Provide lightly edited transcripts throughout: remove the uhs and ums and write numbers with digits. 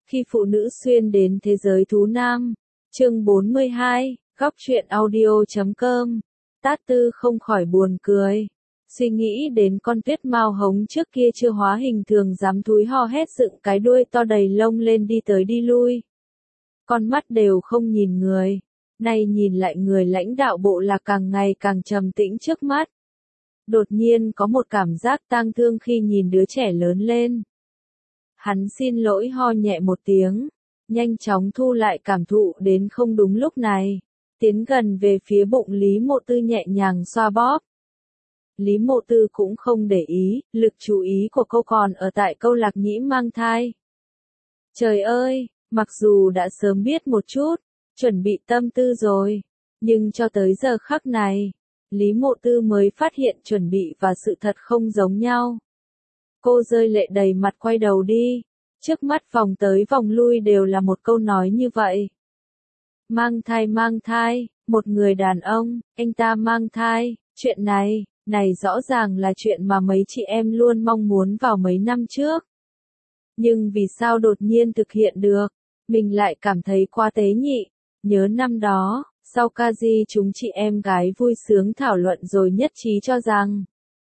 Khi phụ nữ xuyên đến thế giới thú nam. Chương 42, góc truyện audio.com. Tát Tư không khỏi buồn cười. Suy nghĩ đến con tuyết mao hống trước kia chưa hóa hình thường dám thúi ho hét dựng cái đuôi to đầy lông lên đi tới đi lui. Con mắt đều không nhìn người. Nay nhìn lại người lãnh đạo bộ là càng ngày càng trầm tĩnh trước mắt. Đột nhiên có một cảm giác tang thương khi nhìn đứa trẻ lớn lên. Hắn xin lỗi ho nhẹ một tiếng, nhanh chóng thu lại cảm thụ đến không đúng lúc này, tiến gần về phía bụng Lý Mộ Tư nhẹ nhàng xoa bóp. Lý Mộ Tư cũng không để ý, lực chú ý của cô còn ở tại câu Lạc Nhĩ mang thai. Trời ơi, mặc dù đã sớm biết một chút, chuẩn bị tâm tư rồi, nhưng cho tới giờ khắc này, Lý Mộ Tư mới phát hiện chuẩn bị và sự thật không giống nhau. Cô rơi lệ đầy mặt quay đầu đi, trước mắt vòng tới vòng lui đều là một câu nói như vậy. Mang thai, một người đàn ông, anh ta mang thai, chuyện này rõ ràng là chuyện mà mấy chị em luôn mong muốn vào mấy năm trước. Nhưng vì sao đột nhiên thực hiện được, mình lại cảm thấy quá tế nhị, nhớ năm đó, sau ca di chúng chị em gái vui sướng thảo luận rồi nhất trí cho rằng,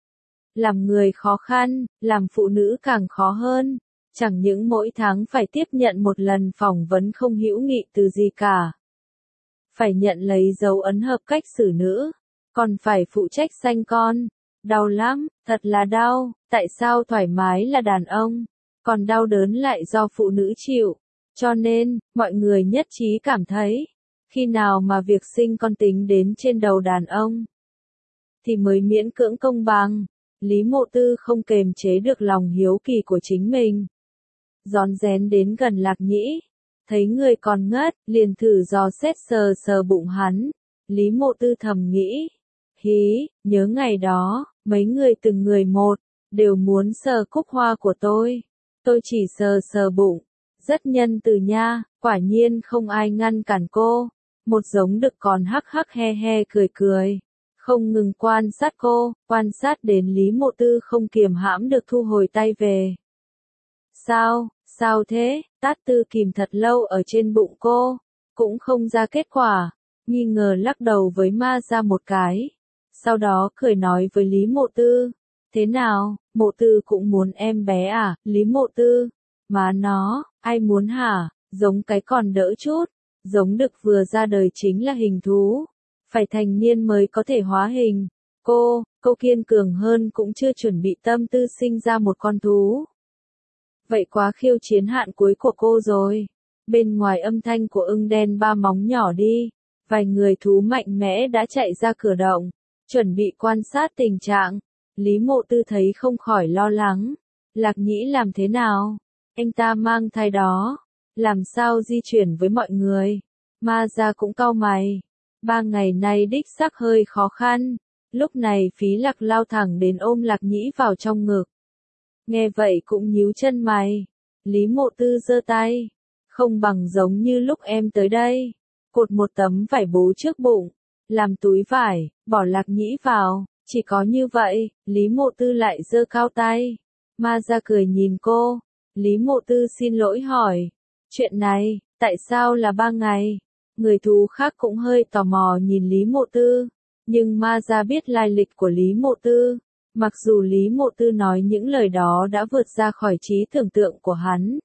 làm người khó khăn, làm phụ nữ càng khó hơn, chẳng những mỗi tháng phải tiếp nhận một lần phỏng vấn không hữu nghị từ gì cả. Phải nhận lấy dấu ấn hợp cách xử nữ, còn phải phụ trách sanh con. Đau lắm, thật là đau, tại sao thoải mái là đàn ông, còn đau đớn lại do phụ nữ chịu. Cho nên, mọi người nhất trí cảm thấy, khi nào mà việc sinh con tính đến trên đầu đàn ông, thì mới miễn cưỡng công bằng. Lý Mộ Tư không kềm chế được lòng hiếu kỳ của chính mình. Rón rén đến gần Lạc Nhĩ, thấy người còn ngất, liền thử dò xét sờ sờ bụng hắn. Lý Mộ Tư thầm nghĩ, nhớ ngày đó, mấy người từng người một, đều muốn sờ cúc hoa của tôi chỉ sờ sờ bụng, rất nhân từ nha, quả nhiên không ai ngăn cản cô. Một giống đực còn hắc hắc he he cười. Không ngừng quan sát cô, quan sát đến Lý Mộ Tư không kiềm hãm được thu hồi tay về. Sao thế? Tát Tư kìm thật lâu ở trên bụng cô, cũng không ra kết quả, nghi ngờ lắc đầu với ma ra một cái. Sau đó cười nói với Lý Mộ Tư, thế nào, Mộ Tư cũng muốn em bé à? Lý Mộ Tư, má nó, ai muốn hả? Giống cái còn đỡ chút, giống đực vừa ra đời chính là hình thú. Phải thành niên mới có thể hóa hình. Cô kiên cường hơn cũng chưa chuẩn bị tâm tư sinh ra một con thú. Vậy quá khiêu chiến hạn cuối của cô rồi. Bên ngoài âm thanh của ưng đen ba móng nhỏ đi, vài người thú mạnh mẽ đã chạy ra cửa động, chuẩn bị quan sát tình trạng. Lý Mộ Tư thấy không khỏi lo lắng. Lạc Nhĩ làm thế nào? Anh ta mang thai đó, làm sao di chuyển với mọi người? Ma gia cũng cau mày. 3 ngày nay đích xác hơi khó khăn. Lúc này Phí Lạc lao thẳng đến ôm Lạc Nhĩ vào trong ngực. Nghe vậy cũng nhíu chân mày. Lý Mộ Tư giơ tay. Không bằng giống như lúc em tới đây. Cột một tấm vải bố trước bụng, làm túi vải, bỏ Lạc Nhĩ vào. Chỉ có như vậy, Lý Mộ Tư lại giơ cao tay. Ma ra cười nhìn cô. Lý Mộ Tư xin lỗi hỏi. Chuyện này, tại sao là 3 ngày? Người thú khác cũng hơi tò mò nhìn Lý Mộ Tư, nhưng ma ra biết lai lịch của Lý Mộ Tư. Mặc dù Lý Mộ Tư nói những lời đó đã vượt ra khỏi trí tưởng tượng của hắn.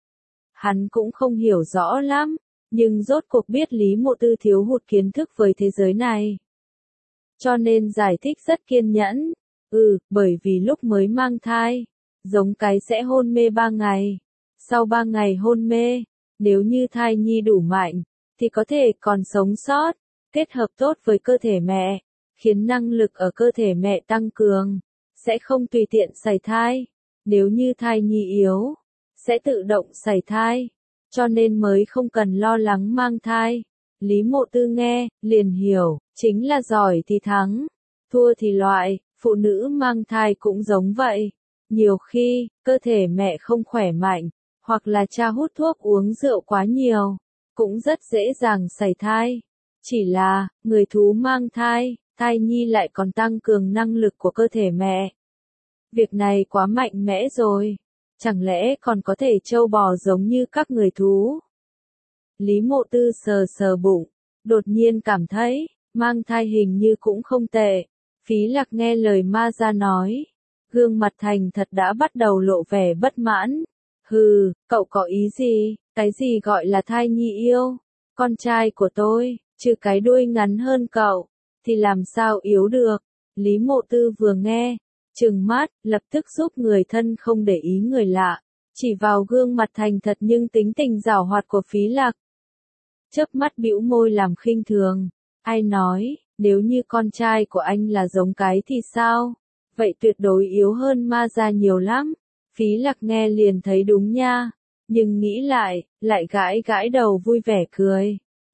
Hắn cũng không hiểu rõ lắm, nhưng rốt cuộc biết Lý Mộ Tư thiếu hụt kiến thức với thế giới này. Cho nên giải thích rất kiên nhẫn. Bởi vì lúc mới mang thai, giống cái sẽ hôn mê 3 ngày. Sau 3 ngày hôn mê, nếu như thai nhi đủ mạnh, thì có thể còn sống sót, kết hợp tốt với cơ thể mẹ, khiến năng lực ở cơ thể mẹ tăng cường, sẽ không tùy tiện sảy thai. Nếu như thai nhi yếu, sẽ tự động sảy thai, cho nên mới không cần lo lắng mang thai. Lý Mộ Tư nghe, liền hiểu, chính là giỏi thì thắng, thua thì loại. Phụ nữ mang thai cũng giống vậy. Nhiều khi, cơ thể mẹ không khỏe mạnh, hoặc là cha hút thuốc uống rượu quá nhiều, cũng rất dễ dàng sảy thai. Chỉ là, người thú mang thai, thai nhi lại còn tăng cường năng lực của cơ thể mẹ. Việc này quá mạnh mẽ rồi. Chẳng lẽ còn có thể trâu bò giống như các người thú? Lý Mộ Tư sờ sờ bụng, đột nhiên cảm thấy, mang thai hình như cũng không tệ. Phí Lạc nghe lời ma ra nói, gương mặt thành thật đã bắt đầu lộ vẻ bất mãn. Hừ, cậu có ý gì? Cái gì gọi là thai nhi yêu? Con trai của tôi, trừ cái đuôi ngắn hơn cậu, thì làm sao yếu được? Lý Mộ Tư vừa nghe, trừng mắt, lập tức giúp người thân không để ý người lạ, chỉ vào gương mặt thành thật nhưng tính tình giảo hoạt của Phí Lạc. Chớp mắt bĩu môi làm khinh thường, ai nói, nếu như con trai của anh là giống cái thì sao? Vậy tuyệt đối yếu hơn ma ra nhiều lắm. Phí Lạc nghe liền thấy đúng nha, nhưng nghĩ lại gãi gãi đầu vui vẻ cười.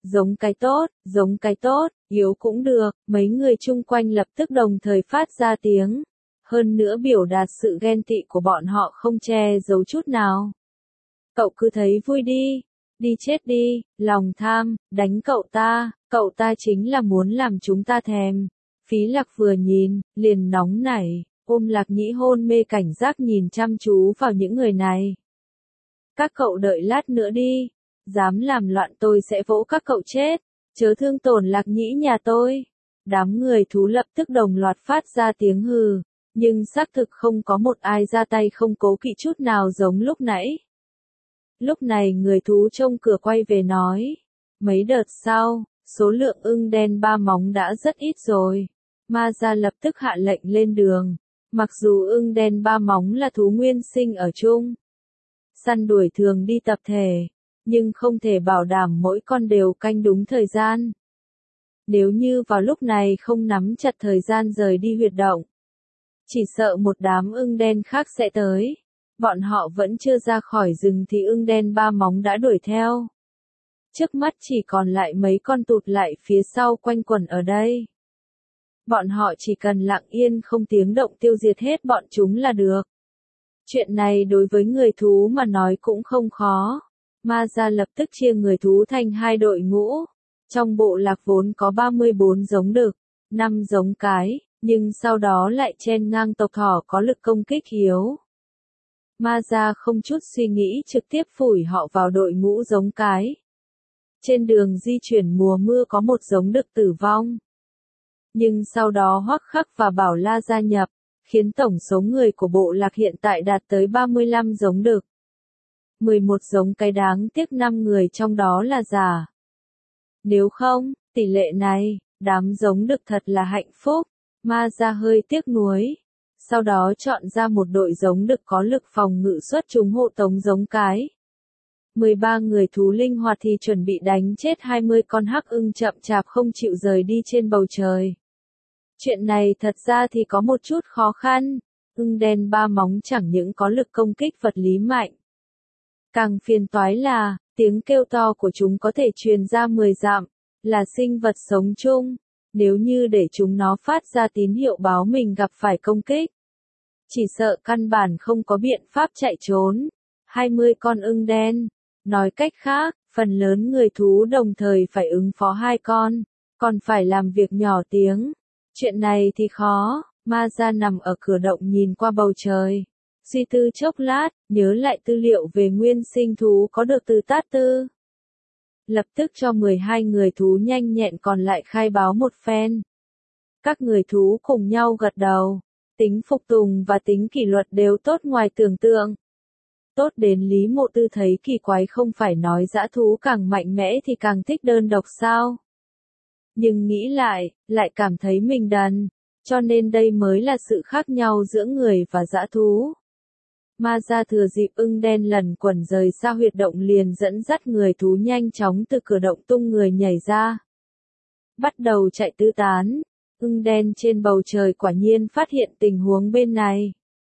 Giống cái tốt, yếu cũng được, mấy người chung quanh lập tức đồng thời phát ra tiếng. Hơn nữa biểu đạt sự ghen tị của bọn họ không che giấu chút nào. Cậu cứ thấy vui đi chết đi, lòng tham, đánh cậu ta chính là muốn làm chúng ta thèm. Phí Lạc vừa nhìn, liền nóng nảy, ôm Lạc Nhĩ hôn mê cảnh giác nhìn chăm chú vào những người này. Các cậu đợi lát nữa đi, dám làm loạn tôi sẽ vỗ các cậu chết, chớ thương tổn Lạc Nhĩ nhà tôi. Đám người thú lập tức đồng loạt phát ra tiếng hừ, nhưng xác thực không có một ai ra tay không cố kỵ chút nào giống lúc nãy. Lúc này người thú trông cửa quay về nói, mấy đợt sau, số lượng ưng đen ba móng đã rất ít rồi. Ma gia lập tức hạ lệnh lên đường, mặc dù ưng đen ba móng là thú nguyên sinh ở chung. Săn đuổi thường đi tập thể, nhưng không thể bảo đảm mỗi con đều canh đúng thời gian. Nếu như vào lúc này không nắm chặt thời gian rời đi huyệt động, chỉ sợ một đám ưng đen khác sẽ tới. Bọn họ vẫn chưa ra khỏi rừng thì ưng đen ba móng đã đuổi theo. Trước mắt chỉ còn lại mấy con tụt lại phía sau quanh quẩn ở đây. Bọn họ chỉ cần lặng yên không tiếng động tiêu diệt hết bọn chúng là được. Chuyện này đối với người thú mà nói cũng không khó. Ma gia lập tức chia người thú thành hai đội ngũ. Trong bộ lạc vốn có 34 giống đực, 5 giống cái, nhưng sau đó lại chen ngang tộc thỏ có lực công kích yếu. Ma gia không chút suy nghĩ trực tiếp phủi họ vào đội ngũ giống cái. Trên đường di chuyển mùa mưa có một giống đực tử vong. Nhưng sau đó Hoắc Khắc và Bảo La gia nhập, khiến tổng số người của bộ lạc hiện tại đạt tới 35 giống đực. 11 giống cái đáng tiếc 5 người trong đó là già. Nếu không, tỷ lệ này, đám giống đực thật là hạnh phúc. Ma gia hơi tiếc nuối. Sau đó chọn ra một đội giống đực có lực phòng ngự xuất chúng hộ tống giống cái. 13 người thú linh hoạt thì chuẩn bị đánh chết 20 con hắc ưng chậm chạp không chịu rời đi trên bầu trời. Chuyện này thật ra thì có một chút khó khăn. Ưng đen ba móng chẳng những có lực công kích vật lý mạnh. Càng phiền toái là, tiếng kêu to của chúng có thể truyền ra 10 dặm, là sinh vật sống chung. Nếu như để chúng nó phát ra tín hiệu báo mình gặp phải công kích, chỉ sợ căn bản không có biện pháp chạy trốn. 20 con ưng đen. Nói cách khác, phần lớn người thú đồng thời phải ứng phó 2 con, còn phải làm việc nhỏ tiếng. Chuyện này thì khó. Ma gia nằm ở cửa động nhìn qua bầu trời. Suy tư chốc lát, nhớ lại tư liệu về nguyên sinh thú có được từ Tát Tư. Lập tức cho 12 người thú nhanh nhẹn còn lại khai báo một phen. Các người thú cùng nhau gật đầu. Tính phục tùng và tính kỷ luật đều tốt ngoài tưởng tượng. Tốt đến Lý Mộ Tư thấy kỳ quái, không phải nói dã thú càng mạnh mẽ thì càng thích đơn độc sao? Nhưng nghĩ lại cảm thấy mình đần. Cho nên đây mới là sự khác nhau giữa người và dã thú. Ma gia thừa dịp ưng đen lần quẩn rời xa huyệt động liền dẫn dắt người thú nhanh chóng từ cửa động tung người nhảy ra. Bắt đầu chạy tứ tán. Ưng đen trên bầu trời quả nhiên phát hiện tình huống bên này.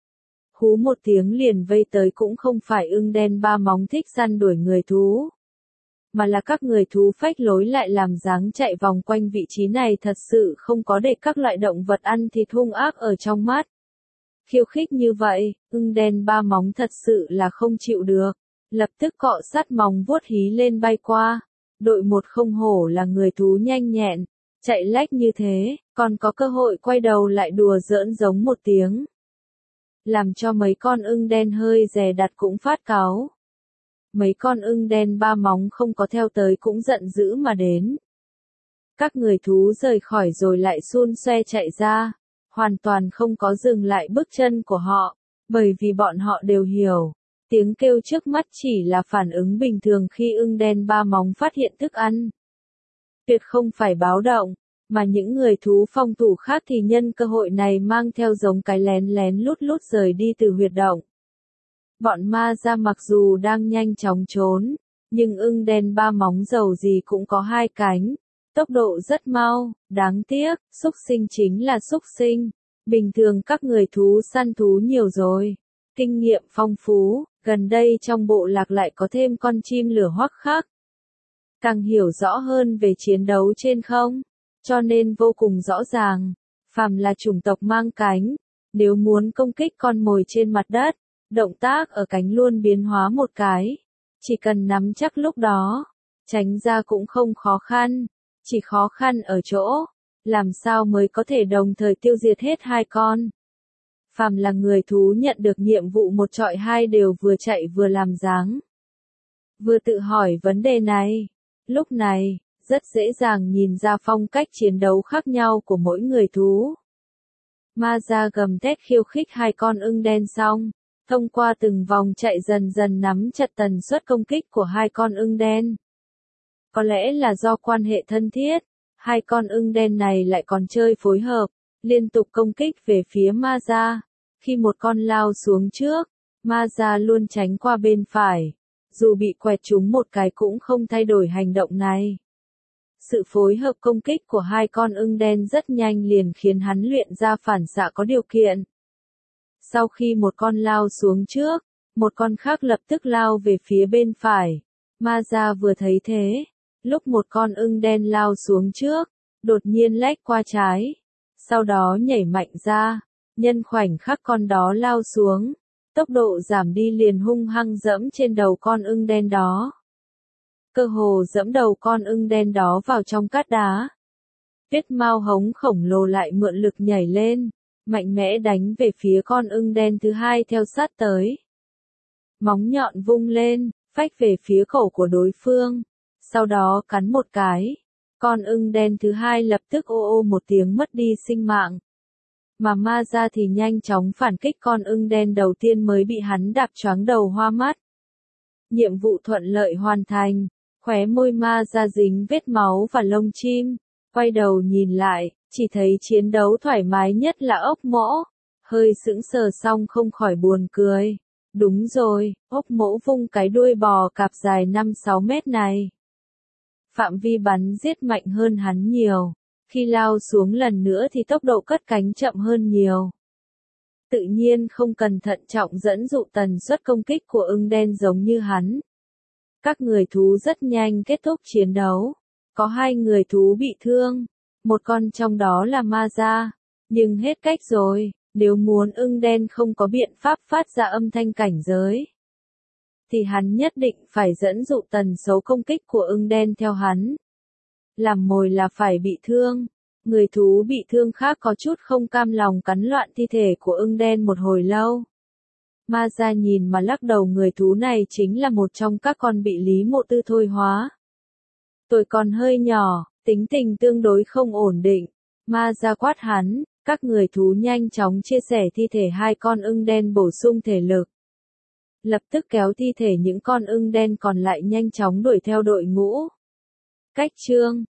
Hú một tiếng liền vây tới, cũng không phải ưng đen ba móng thích săn đuổi người thú, mà là các người thú phách lối lại làm dáng chạy vòng quanh vị trí này, thật sự không có để các loại động vật ăn thịt hung ác ở trong mắt. Khiêu khích như vậy, ưng đen ba móng thật sự là không chịu được, lập tức cọ sát móng vuốt hí lên bay qua. Đội một không hổ là người thú nhanh nhẹn, chạy lách như thế, còn có cơ hội quay đầu lại đùa giỡn giống một tiếng. làm cho mấy con ưng đen hơi dè đặt cũng phát cáu. Mấy con ưng đen ba móng không có theo tới cũng giận dữ mà đến. Các người thú rời khỏi rồi lại xun xoe chạy ra, hoàn toàn không có dừng lại bước chân của họ, bởi vì bọn họ đều hiểu, tiếng kêu trước mắt chỉ là phản ứng bình thường khi ưng đen ba móng phát hiện thức ăn. Tuyệt không phải báo động, mà những người thú phong thủ khác thì nhân cơ hội này mang theo giống cái lén lén lút lút rời đi từ huyệt động. Bọn ma ra mặc dù đang nhanh chóng trốn, nhưng ưng đen ba móng dầu gì cũng có hai cánh, tốc độ rất mau, đáng tiếc, xúc sinh chính là xúc sinh. Bình thường các người thú săn thú nhiều rồi, kinh nghiệm phong phú, gần đây trong bộ lạc lại có thêm con chim lửa hoắc khác. Càng hiểu rõ hơn về chiến đấu trên không, cho nên vô cùng rõ ràng, phàm là chủng tộc mang cánh, nếu muốn công kích con mồi trên mặt đất, động tác ở cánh luôn biến hóa một cái, chỉ cần nắm chắc lúc đó, tránh ra cũng không khó khăn, chỉ khó khăn ở chỗ, làm sao mới có thể đồng thời tiêu diệt hết hai con. Phàm là người thú nhận được nhiệm vụ một chọi hai đều vừa chạy vừa làm dáng. Vừa tự hỏi vấn đề này, lúc này, rất dễ dàng nhìn ra phong cách chiến đấu khác nhau của mỗi người thú. Ma ra gầm thét khiêu khích hai con ưng đen xong, thông qua từng vòng chạy dần dần nắm chặt tần suất công kích của hai con ưng đen. Có lẽ là do quan hệ thân thiết, hai con ưng đen này lại còn chơi phối hợp, liên tục công kích về phía ma ra. Khi một con lao xuống trước, ma ra luôn tránh qua bên phải, dù bị quẹt trúng một cái cũng không thay đổi hành động này. Sự phối hợp công kích của hai con ưng đen rất nhanh liền khiến hắn luyện ra phản xạ có điều kiện. Sau khi một con lao xuống trước, một con khác lập tức lao về phía bên phải. Ma ra vừa thấy thế, lúc một con ưng đen lao xuống trước, đột nhiên lách qua trái, sau đó nhảy mạnh ra, nhân khoảnh khắc con đó lao xuống, tốc độ giảm đi liền hung hăng dẫm trên đầu con ưng đen đó. Cơ hồ dẫm đầu con ưng đen đó vào trong cát đá. Tuyết mao hống khổng lồ lại mượn lực nhảy lên, mạnh mẽ đánh về phía con ưng đen thứ hai theo sát tới. Móng nhọn vung lên, phách về phía cổ của đối phương, sau đó cắn một cái. Con ưng đen thứ hai lập tức ô ô một tiếng mất đi sinh mạng. Mà ma ra thì nhanh chóng phản kích con ưng đen đầu tiên mới bị hắn đạp choáng đầu hoa mắt. Nhiệm vụ thuận lợi hoàn thành, khóe môi ma ra dính vết máu và lông chim, quay đầu nhìn lại, chỉ thấy chiến đấu thoải mái nhất là ốc mỗ, hơi sững sờ xong không khỏi buồn cười. Đúng rồi, ốc mỗ vung cái đuôi bò cạp dài 5-6 mét này. Phạm vi bắn giết mạnh hơn hắn nhiều. Khi lao xuống lần nữa thì tốc độ cất cánh chậm hơn nhiều. Tự nhiên không cần thận trọng dẫn dụ tần suất công kích của ưng đen giống như hắn. Các người thú rất nhanh kết thúc chiến đấu. Có hai người thú bị thương. Một con trong đó là ma ra. Nhưng hết cách rồi, nếu muốn ưng đen không có biện pháp phát ra âm thanh cảnh giới, thì hắn nhất định phải dẫn dụ tần số công kích của ưng đen theo hắn. Làm mồi là phải bị thương. Người thú bị thương khác có chút không cam lòng cắn loạn thi thể của ưng đen một hồi lâu. Ma ra nhìn mà lắc đầu, người thú này chính là một trong các con bị Lý Mộ Tư thôi hóa. Tuổi còn hơi nhỏ, tính tình tương đối không ổn định. Ma ra quát hắn, các người thú nhanh chóng chia sẻ thi thể hai con ưng đen bổ sung thể lực. Lập tức kéo thi thể những con ưng đen còn lại nhanh chóng đuổi theo đội ngũ. Cách chương